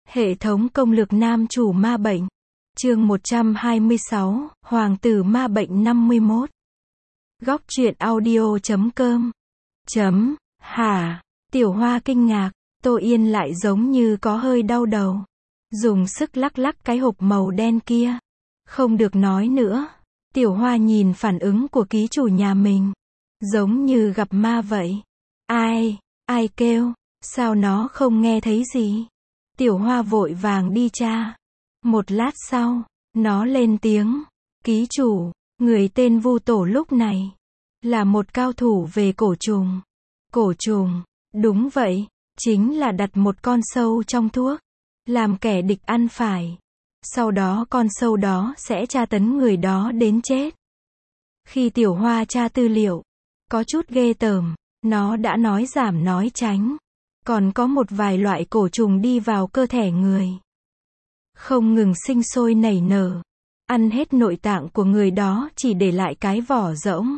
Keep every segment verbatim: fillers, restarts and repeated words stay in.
Hệ thống công lược nam chủ ma bệnh. Chương một trăm hai mươi sáu, Hoàng tử ma bệnh năm mươi mốt. Góc truyện audio chấm com. Chấm, hả? Tiểu Hoa kinh ngạc, Tô Yên lại giống như có hơi đau đầu. Dùng sức lắc lắc cái hộp màu đen kia. Không được nói nữa. Tiểu Hoa nhìn phản ứng của ký chủ nhà mình. Giống như gặp ma vậy. Ai, ai kêu, sao nó không nghe thấy gì? Tiểu Hoa vội vàng đi tra. Một lát sau, nó lên tiếng. Ký chủ, người tên Vu Tổ lúc này là một cao thủ về cổ trùng. Cổ trùng, đúng vậy, chính là đặt một con sâu trong thuốc, làm kẻ địch ăn phải. Sau đó con sâu đó sẽ tra tấn người đó đến chết. Khi Tiểu Hoa tra tư liệu, có chút ghê tởm, nó đã nói giảm nói tránh. Còn có một vài loại cổ trùng đi vào cơ thể người. Không ngừng sinh sôi nảy nở. Ăn hết nội tạng của người đó chỉ để lại cái vỏ rỗng.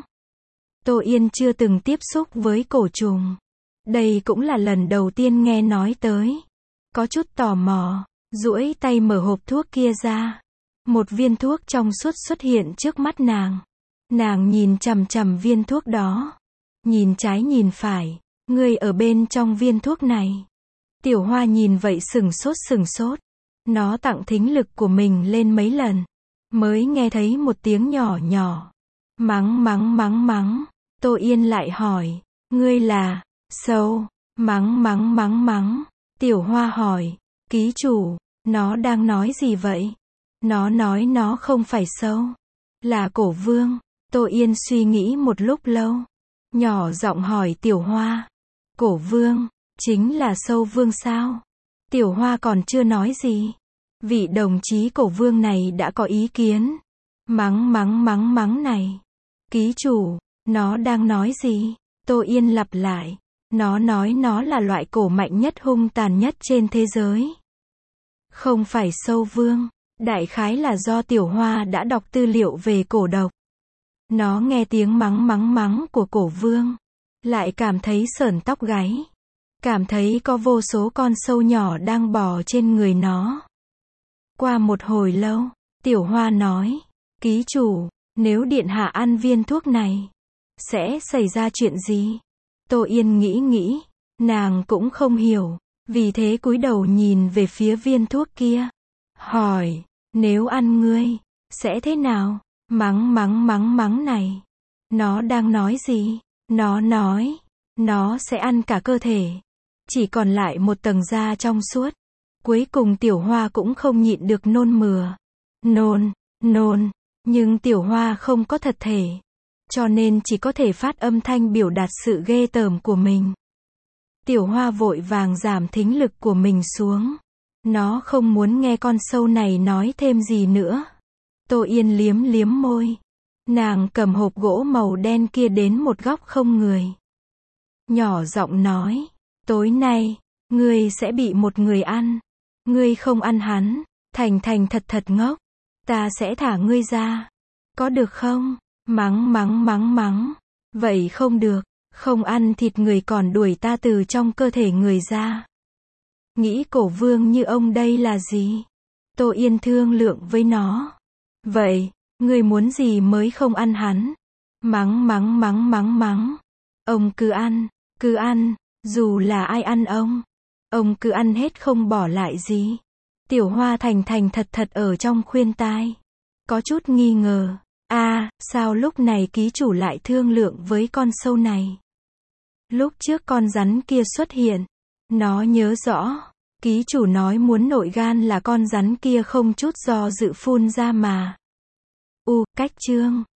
Tô Yên chưa từng tiếp xúc với cổ trùng. Đây cũng là lần đầu tiên nghe nói tới. Có chút tò mò, duỗi tay mở hộp thuốc kia ra. Một viên thuốc trong suốt xuất hiện trước mắt nàng. Nàng nhìn chằm chằm viên thuốc đó. Nhìn trái nhìn phải. Ngươi ở bên trong viên thuốc này. Tiểu Hoa nhìn vậy sừng sốt sừng sốt. Nó tặng thính lực của mình lên mấy lần. Mới nghe thấy một tiếng nhỏ nhỏ. Mắng mắng mắng mắng. Tô Yên lại hỏi. Ngươi là, sâu. Mắng mắng mắng mắng. Tiểu Hoa hỏi. Ký chủ, nó đang nói gì vậy? Nó nói nó không phải sâu. Là cổ vương. Tô Yên suy nghĩ một lúc lâu. Nhỏ giọng hỏi Tiểu Hoa. Cổ vương, chính là sâu vương sao? Tiểu Hoa còn chưa nói gì. Vị đồng chí cổ vương này đã có ý kiến. Mắng mắng mắng mắng này. Ký chủ, nó đang nói gì? Tô Yên lặp lại. Nó nói nó là loại cổ mạnh nhất hung tàn nhất trên thế giới. Không phải sâu vương. Đại khái là do Tiểu Hoa đã đọc tư liệu về cổ độc. Nó nghe tiếng mắng mắng mắng của cổ vương. Lại cảm thấy sởn tóc gáy. Cảm thấy có vô số con sâu nhỏ đang bò trên người nó. Qua một hồi lâu, Tiểu Hoa nói. Ký chủ, nếu điện hạ ăn viên thuốc này, sẽ xảy ra chuyện gì? Tô Yên nghĩ nghĩ. Nàng cũng không hiểu. Vì thế cúi đầu nhìn về phía viên thuốc kia. Hỏi, nếu ăn ngươi, sẽ thế nào? Mắng mắng mắng mắng này. Nó đang nói gì? Nó nói, nó sẽ ăn cả cơ thể. Chỉ còn lại một tầng da trong suốt. Cuối cùng Tiểu Hoa cũng không nhịn được nôn mửa. Nôn, nôn, nhưng Tiểu Hoa không có thật thể. Cho nên chỉ có thể phát âm thanh biểu đạt sự ghê tởm của mình. Tiểu Hoa vội vàng giảm thính lực của mình xuống. Nó không muốn nghe con sâu này nói thêm gì nữa. Tô Yên liếm liếm môi. Nàng cầm hộp gỗ màu đen kia đến một góc không người. Nhỏ giọng nói. Tối nay, ngươi sẽ bị một người ăn. Ngươi không ăn hắn, thành thành thật thật ngốc. Ta sẽ thả ngươi ra. Có được không? Mắng mắng mắng mắng. Vậy không được, không ăn thịt người còn đuổi ta từ trong cơ thể người ra. Nghĩ cổ vương như ông đây là gì? Tô Yên thương lượng với nó. Vậy, ngươi muốn gì mới không ăn hắn? Mắng mắng mắng mắng mắng. Ông cứ ăn, cứ ăn, dù là ai ăn ông. Ông cứ ăn hết không bỏ lại gì. Tiểu Hoa thành thành thật thật ở trong khuyên tai. Có chút nghi ngờ. À, sao lúc này ký chủ lại thương lượng với con sâu này? Lúc trước con rắn kia xuất hiện. Nó nhớ rõ. Ký chủ nói muốn nội gan là con rắn kia không chút do dự phun ra mà. U, cách chương.